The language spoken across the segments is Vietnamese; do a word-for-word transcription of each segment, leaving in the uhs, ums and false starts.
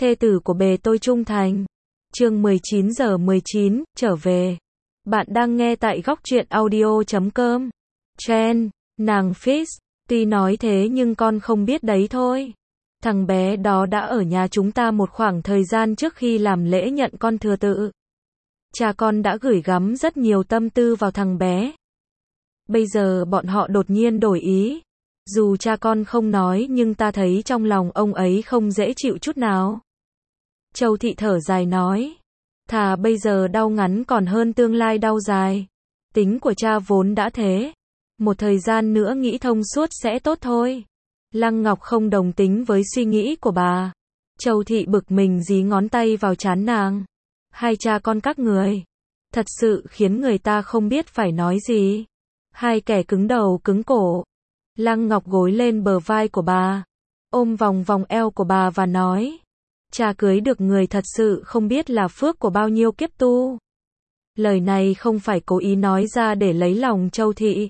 thê tử của bề tôi trung thành. Chương mười chín giờ mười chín, trở về. Bạn đang nghe tại góc truyện audio chấm com. Chen, nàng Fitz, tuy nói thế nhưng con không biết đấy thôi. Thằng bé đó đã ở nhà chúng ta một khoảng thời gian trước khi làm lễ nhận con thừa tự. Cha con đã gửi gắm rất nhiều tâm tư vào thằng bé. Bây giờ bọn họ đột nhiên đổi ý. Dù cha con không nói nhưng ta thấy trong lòng ông ấy không dễ chịu chút nào. Châu Thị thở dài nói. Thà bây giờ đau ngắn còn hơn tương lai đau dài. Tính của cha vốn đã thế. Một thời gian nữa nghĩ thông suốt sẽ tốt thôi. Lăng Ngọc không đồng tính với suy nghĩ của bà. Châu Thị bực mình dí ngón tay vào trán nàng. Hai cha con các người. Thật sự khiến người ta không biết phải nói gì. Hai kẻ cứng đầu cứng cổ. Lăng Ngọc gối lên bờ vai của bà. Ôm vòng vòng eo của bà và nói. Cha cưới được người thật sự không biết là phước của bao nhiêu kiếp tu. Lời này không phải cố ý nói ra để lấy lòng Châu Thị.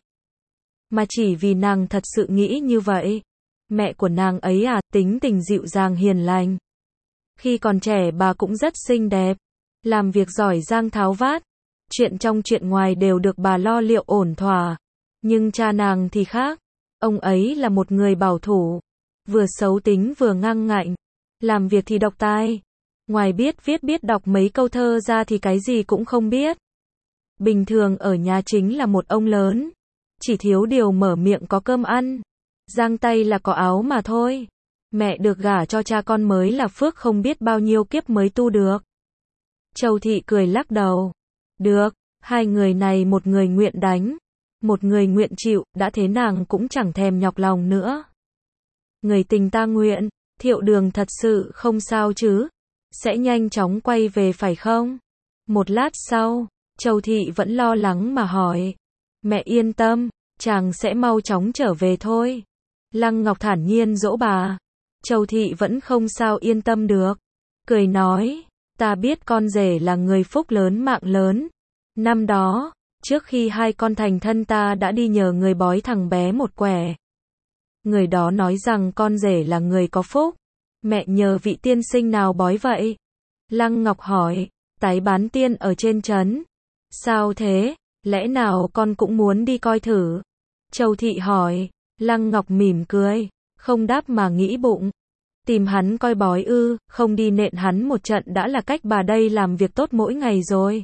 Mà chỉ vì nàng thật sự nghĩ như vậy. Mẹ của nàng ấy à, tính tình dịu dàng hiền lành. Khi còn trẻ bà cũng rất xinh đẹp. Làm việc giỏi giang tháo vát. Chuyện trong chuyện ngoài đều được bà lo liệu ổn thỏa. Nhưng cha nàng thì khác. Ông ấy là một người bảo thủ. Vừa xấu tính vừa ngang ngạnh. Làm việc thì độc tài. Ngoài biết viết biết đọc mấy câu thơ ra thì cái gì cũng không biết. Bình thường ở nhà chính là một ông lớn. Chỉ thiếu điều mở miệng có cơm ăn. Giang tay là có áo mà thôi. Mẹ được gả cho cha con mới là phước không biết bao nhiêu kiếp mới tu được. Châu Thị cười lắc đầu. Được, hai người này một người nguyện đánh. Một người nguyện chịu, đã thế nàng cũng chẳng thèm nhọc lòng nữa. Người tình ta nguyện, Thiệu Đường thật sự không sao chứ? Sẽ nhanh chóng quay về phải không? Một lát sau, Châu Thị vẫn lo lắng mà hỏi. Mẹ yên tâm, chàng sẽ mau chóng trở về thôi. Lăng Ngọc thản nhiên dỗ bà. Châu Thị vẫn không sao yên tâm được. Cười nói, ta biết con rể là người phúc lớn mạng lớn. Năm đó, trước khi hai con thành thân ta đã đi nhờ người bói thằng bé một quẻ. Người đó nói rằng con rể là người có phúc. Mẹ nhờ vị tiên sinh nào bói vậy? Lăng Ngọc hỏi, Tái Bán Tiên ở trên trấn. Sao thế? Lẽ nào con cũng muốn đi coi thử? Châu Thị hỏi. Lăng Ngọc mỉm cười, không đáp mà nghĩ bụng. Tìm hắn coi bói ư, không đi nện hắn một trận đã là cách bà đây làm việc tốt mỗi ngày rồi.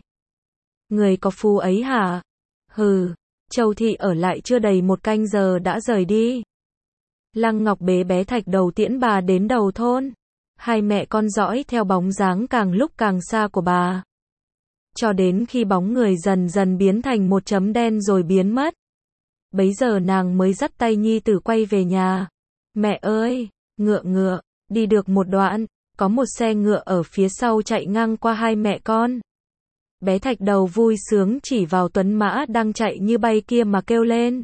Người có phù ấy hả? Hừ, Châu Thị ở lại chưa đầy một canh giờ đã rời đi. Lăng Ngọc bế bé Thạch Đầu tiễn bà đến đầu thôn. Hai mẹ con dõi theo bóng dáng càng lúc càng xa của bà. Cho đến khi bóng người dần dần biến thành một chấm đen rồi biến mất. Bấy giờ nàng mới dắt tay nhi tử quay về nhà. Mẹ ơi, ngựa ngựa, đi được một đoạn, có một xe ngựa ở phía sau chạy ngang qua hai mẹ con. Bé Thạch Đầu vui sướng chỉ vào tuấn mã đang chạy như bay kia mà kêu lên.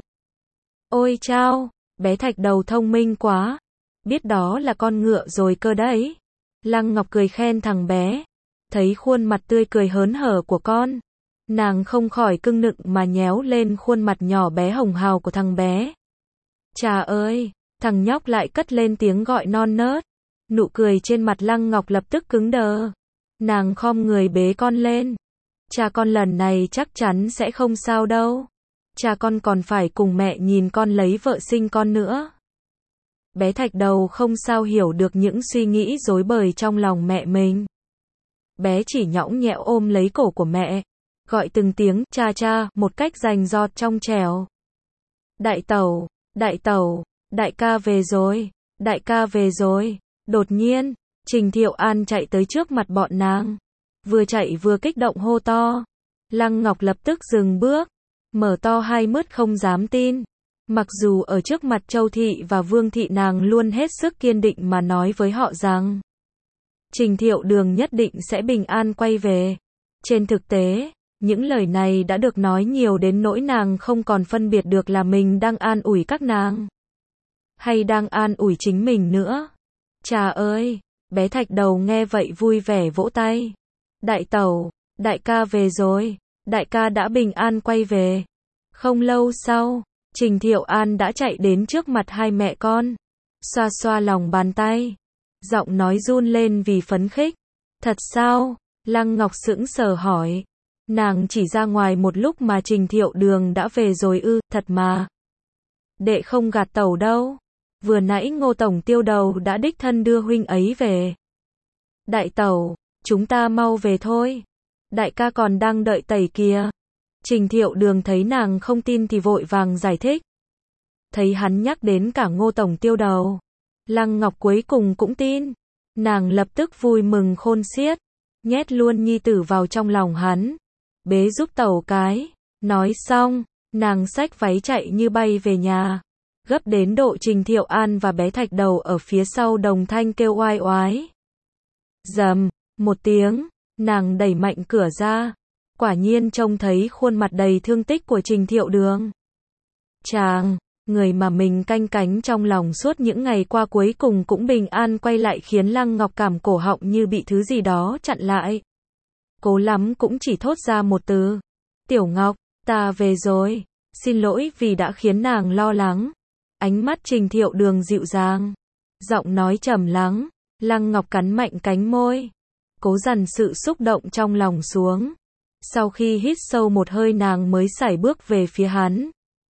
Ôi chao, bé Thạch Đầu thông minh quá, biết đó là con ngựa rồi cơ đấy. Lăng Ngọc cười khen thằng bé, thấy khuôn mặt tươi cười hớn hở của con. Nàng không khỏi cưng nựng mà nhéo lên khuôn mặt nhỏ bé hồng hào của thằng bé. Chà ơi, thằng nhóc lại cất lên tiếng gọi non nớt. Nụ cười trên mặt Lăng Ngọc lập tức cứng đờ. Nàng khom người bế con lên. Cha con lần này chắc chắn sẽ không sao đâu. Cha con còn phải cùng mẹ nhìn con lấy vợ sinh con nữa. Bé Thạch Đầu không sao hiểu được những suy nghĩ rối bời trong lòng mẹ mình. Bé chỉ nhõng nhẽo ôm lấy cổ của mẹ. Gọi từng tiếng cha cha một cách rành rọt trong trẻo. Đại tẩu, đại tẩu, đại ca về rồi, đại ca về rồi. Đột nhiên, Trình Thiệu An chạy tới trước mặt bọn nàng. Vừa chạy vừa kích động hô to. Lăng Ngọc lập tức dừng bước, mở to hai mắt không dám tin. Mặc dù ở trước mặt Châu Thị và Vương Thị nàng luôn hết sức kiên định mà nói với họ rằng Trình Thiệu Đường nhất định sẽ bình an quay về. Trên thực tế, những lời này đã được nói nhiều đến nỗi nàng không còn phân biệt được là mình đang an ủi các nàng hay đang an ủi chính mình nữa. Chà ơi, bé Thạch Đầu nghe vậy vui vẻ vỗ tay. Đại tẩu, đại ca về rồi, đại ca đã bình an quay về. Không lâu sau, Trình Thiệu An đã chạy đến trước mặt hai mẹ con, xoa xoa lòng bàn tay. Giọng nói run lên vì phấn khích. Thật sao? Lăng Ngọc sững sờ hỏi. Nàng chỉ ra ngoài một lúc mà Trình Thiệu Đường đã về rồi ư? Thật mà. Đệ không gạt tẩu đâu. Vừa nãy Ngô tổng tiêu đầu đã đích thân đưa huynh ấy về. Đại tẩu, chúng ta mau về thôi. Đại ca còn đang đợi tẩy kìa. Trình Thiệu Đường thấy nàng không tin thì vội vàng giải thích. Thấy hắn nhắc đến cả Ngô tổng tiêu đầu, Lăng Ngọc cuối cùng cũng tin. Nàng lập tức vui mừng khôn xiết, nhét luôn nhi tử vào trong lòng hắn. Bế giúp tẩu cái. Nói xong, nàng xách váy chạy như bay về nhà. Gấp đến độ Trình Thiệu An và bé Thạch Đầu ở phía sau đồng thanh kêu oai oái. Rầm, một tiếng, nàng đẩy mạnh cửa ra. Quả nhiên trông thấy khuôn mặt đầy thương tích của Trình Thiệu Đường. Chàng, người mà mình canh cánh trong lòng suốt những ngày qua cuối cùng cũng bình an quay lại khiến Lăng Ngọc cảm cổ họng như bị thứ gì đó chặn lại. Cố lắm cũng chỉ thốt ra một từ. Tiểu Ngọc, ta về rồi. Xin lỗi vì đã khiến nàng lo lắng. Ánh mắt Trình Thiệu Đường dịu dàng. Giọng nói trầm lắng. Lăng Ngọc cắn mạnh cánh môi. Cố dằn sự xúc động trong lòng xuống. Sau khi hít sâu một hơi nàng mới sải bước về phía hắn.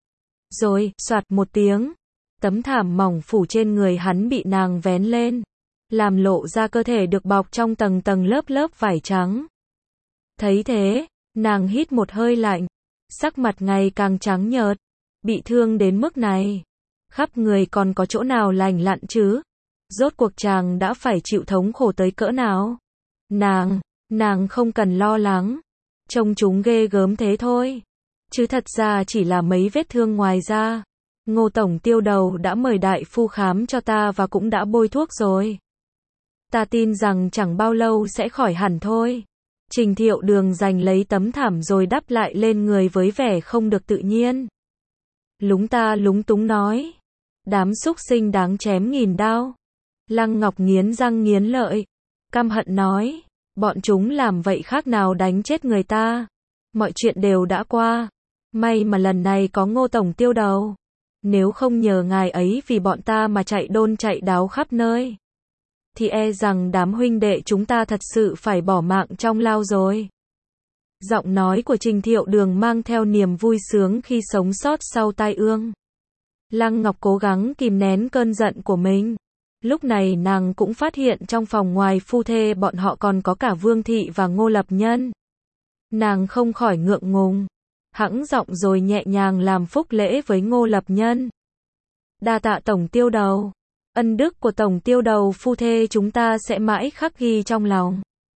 Rồi, soạt một tiếng. Tấm thảm mỏng phủ trên người hắn bị nàng vén lên. Làm lộ ra cơ thể được bọc trong tầng tầng lớp lớp vải trắng. Thấy thế, nàng hít một hơi lạnh. Sắc mặt ngày càng trắng nhợt. Bị thương đến mức này. Khắp người còn có chỗ nào lành lặn chứ? Rốt cuộc chàng đã phải chịu thống khổ tới cỡ nào? Nàng, nàng không cần lo lắng. Trông chúng ghê gớm thế thôi. Chứ thật ra chỉ là mấy vết thương ngoài da. Ngô tổng tiêu đầu đã mời đại phu khám cho ta và cũng đã bôi thuốc rồi. Ta tin rằng chẳng bao lâu sẽ khỏi hẳn thôi. Trình Thiệu Đường giành lấy tấm thảm rồi đắp lại lên người với vẻ không được tự nhiên. Lúng ta lúng túng nói. Đám súc sinh đáng chém nghìn đao. Lăng Ngọc nghiến răng nghiến lợi. Căm hận nói. Bọn chúng làm vậy khác nào đánh chết người ta. Mọi chuyện đều đã qua. May mà lần này có Ngô tổng tiêu đầu. Nếu không nhờ ngài ấy vì bọn ta mà chạy đôn chạy đáo khắp nơi, thì e rằng đám huynh đệ chúng ta thật sự phải bỏ mạng trong lao rồi. Giọng nói của Trình Thiệu Đường mang theo niềm vui sướng khi sống sót sau tai ương. Lăng Ngọc cố gắng kìm nén cơn giận của mình. Lúc này nàng cũng phát hiện trong phòng ngoài phu thê bọn họ còn có cả Vương Thị và Ngô Lập Nhân. Nàng không khỏi ngượng ngùng. Hẵng giọng rồi nhẹ nhàng làm phúc lễ với Ngô Lập Nhân. Đa tạ tổng tiêu đầu. Ân đức của tổng tiêu đầu phu thê chúng ta sẽ mãi khắc ghi trong lòng.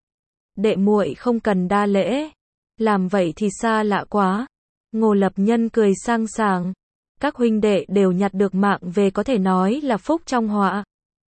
Đệ muội không cần đa lễ. Làm vậy thì xa lạ quá. Ngô Lập Nhân cười sang sảng. Các huynh đệ đều nhặt được mạng về có thể nói là phúc trong họa.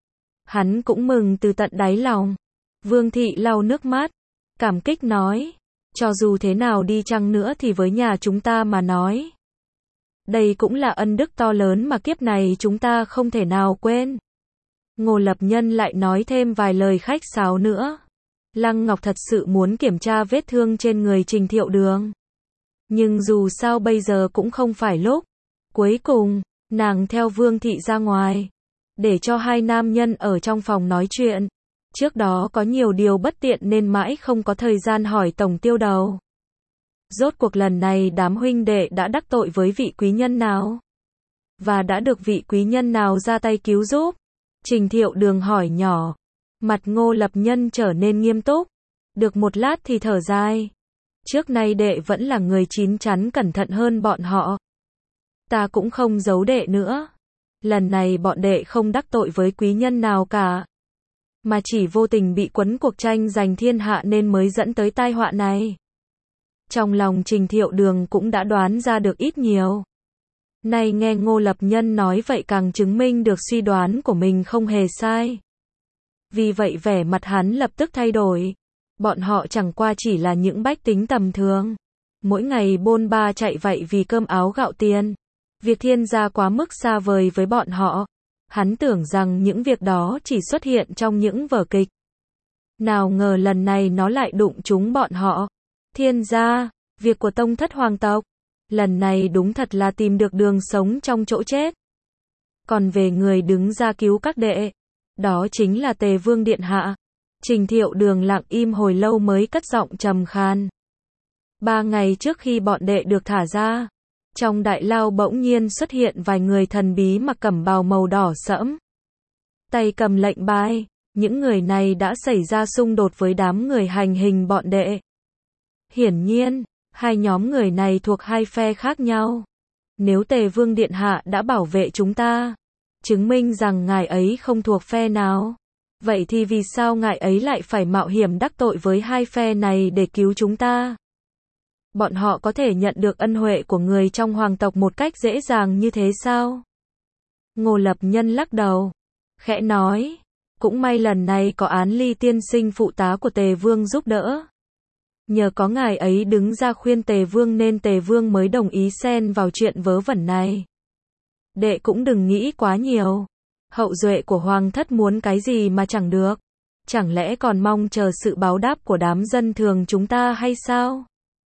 Hắn cũng mừng từ tận đáy lòng. Vương Thị lau nước mắt. Cảm kích nói. Cho dù thế nào đi chăng nữa thì với nhà chúng ta mà nói. Đây cũng là ân đức to lớn mà kiếp này chúng ta không thể nào quên. Ngô Lập Nhân lại nói thêm vài lời khách sáo nữa. Lăng Ngọc thật sự muốn kiểm tra vết thương trên người Trình Thiệu Đường. Nhưng dù sao bây giờ cũng không phải lúc. Cuối cùng, nàng theo Vương Thị ra ngoài. Để cho hai nam nhân ở trong phòng nói chuyện. Trước đó có nhiều điều bất tiện nên mãi không có thời gian hỏi tổng tiêu đầu. Rốt cuộc lần này đám huynh đệ đã đắc tội với vị quý nhân nào? Và đã được vị quý nhân nào ra tay cứu giúp? Trình Thiệu Đường hỏi nhỏ. Mặt Ngô Lập Nhân trở nên nghiêm túc. Được một lát thì thở dài. Trước nay đệ vẫn là người chín chắn cẩn thận hơn bọn họ. Ta cũng không giấu đệ nữa. Lần này bọn đệ không đắc tội với quý nhân nào cả. Mà chỉ vô tình bị quấn cuộc tranh giành thiên hạ nên mới dẫn tới tai họa này. Trong lòng Trình Thiệu Đường cũng đã đoán ra được ít nhiều. Nay nghe Ngô Lập Nhân nói vậy càng chứng minh được suy đoán của mình không hề sai. Vì vậy vẻ mặt hắn lập tức thay đổi. Bọn họ chẳng qua chỉ là những bách tính tầm thường. Mỗi ngày bôn ba chạy vậy vì cơm áo gạo tiền. Việc thiên gia quá mức xa vời với bọn họ. Hắn tưởng rằng những việc đó chỉ xuất hiện trong những vở kịch. Nào ngờ lần này nó lại đụng trúng bọn họ. Thiên gia, việc của tông thất hoàng tộc. Lần này đúng thật là tìm được đường sống trong chỗ chết. Còn về người đứng ra cứu các đệ, Đó chính là Tề Vương Điện Hạ. Trình Thiệu Đường lặng im hồi lâu mới cất giọng trầm khan. Ba ngày trước khi bọn đệ được thả ra, trong đại lao bỗng nhiên xuất hiện vài người thần bí mặc cẩm bào màu đỏ sẫm. Tay cầm lệnh bài, những người này đã xảy ra xung đột với đám người hành hình bọn đệ. Hiển nhiên, hai nhóm người này thuộc hai phe khác nhau. Nếu Tề Vương Điện Hạ đã bảo vệ chúng ta, chứng minh rằng ngài ấy không thuộc phe nào, vậy thì vì sao ngài ấy lại phải mạo hiểm đắc tội với hai phe này để cứu chúng ta? Bọn họ có thể nhận được ân huệ của người trong hoàng tộc một cách dễ dàng như thế sao? Ngô Lập Nhân lắc đầu, khẽ nói, cũng may lần này có Án Ly tiên sinh phụ tá của Tề Vương giúp đỡ. Nhờ có ngài ấy đứng ra khuyên Tề Vương nên Tề Vương mới đồng ý xen vào chuyện vớ vẩn này. Đệ cũng đừng nghĩ quá nhiều. Hậu duệ của hoàng thất muốn cái gì mà chẳng được. Chẳng lẽ còn mong chờ sự báo đáp của đám dân thường chúng ta hay sao?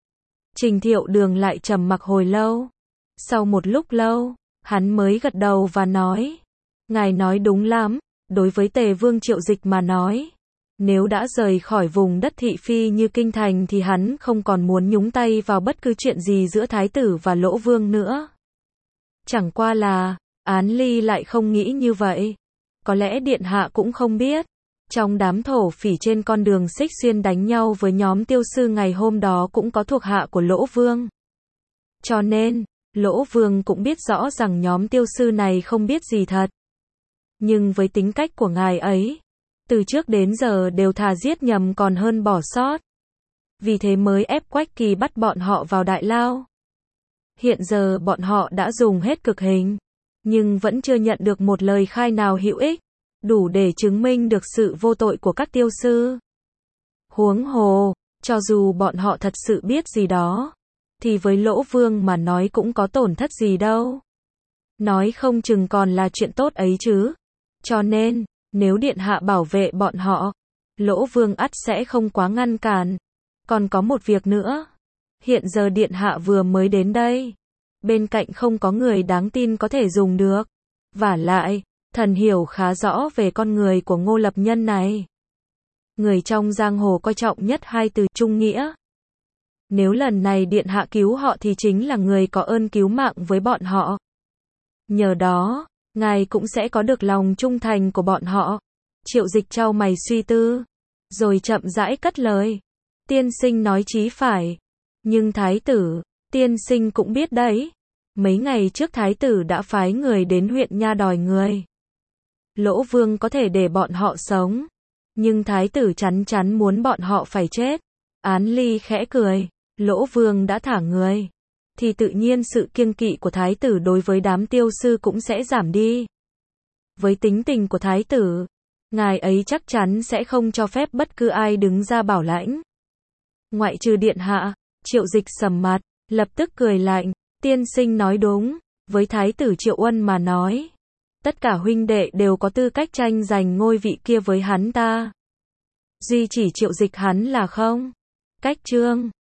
Trình Thiệu Đường lại trầm mặc hồi lâu. Sau một lúc lâu, hắn mới gật đầu và nói, ngài nói đúng lắm, đối với Tề Vương Triệu Dịch mà nói, nếu đã rời khỏi vùng đất thị phi như kinh thành thì hắn không còn muốn nhúng tay vào bất cứ chuyện gì giữa thái tử và Lỗ Vương nữa. Chẳng qua là, Án Ly lại không nghĩ như vậy. Có lẽ Điện Hạ cũng không biết, trong đám thổ phỉ trên con đường Xích Xuyên đánh nhau với nhóm tiêu sư ngày hôm đó cũng có thuộc hạ của Lỗ Vương. Cho nên, Lỗ Vương cũng biết rõ rằng nhóm tiêu sư này không biết gì thật. Nhưng với tính cách của ngài ấy, từ trước đến giờ đều thà giết nhầm còn hơn bỏ sót. Vì thế mới ép Quách Kỳ bắt bọn họ vào đại lao. Hiện giờ bọn họ đã dùng hết cực hình, nhưng vẫn chưa nhận được một lời khai nào hữu ích, đủ để chứng minh được sự vô tội của các tiêu sư. Huống hồ, cho dù bọn họ thật sự biết gì đó, thì với Lỗ Vương mà nói cũng có tổn thất gì đâu. Nói không chừng còn là chuyện tốt ấy chứ. Cho nên, nếu Điện Hạ bảo vệ bọn họ, Lỗ Vương ắt sẽ không quá ngăn cản. Còn có một việc nữa. Hiện giờ Điện Hạ vừa mới đến đây. Bên cạnh không có người đáng tin có thể dùng được. Vả lại, thần hiểu khá rõ về con người của Ngô Lập Nhân này. Người trong giang hồ coi trọng nhất hai từ trung nghĩa. Nếu lần này Điện Hạ cứu họ thì chính là người có ơn cứu mạng với bọn họ. Nhờ đó, ngài cũng sẽ có được lòng trung thành của bọn họ. Triệu Dịch chau mày suy tư, rồi chậm rãi cất lời. Tiên sinh nói chí phải. Nhưng thái tử, tiên sinh cũng biết đấy. Mấy ngày trước thái tử đã phái người đến huyện Nha đòi người. Lỗ Vương có thể để bọn họ sống, nhưng thái tử chắn chắn muốn bọn họ phải chết. Án Ly khẽ cười, Lỗ Vương đã thả người, thì tự nhiên sự kiêng kỵ của thái tử đối với đám tiêu sư cũng sẽ giảm đi. Với tính tình của thái tử, ngài ấy chắc chắn sẽ không cho phép bất cứ ai đứng ra bảo lãnh. Ngoại trừ Điện Hạ. Triệu Dịch sầm mặt, lập tức cười lạnh, tiên sinh nói đúng, với thái tử Triệu Uân mà nói, tất cả huynh đệ đều có tư cách tranh giành ngôi vị kia với hắn ta. Duy chỉ Triệu Dịch hắn là không. Cách trương.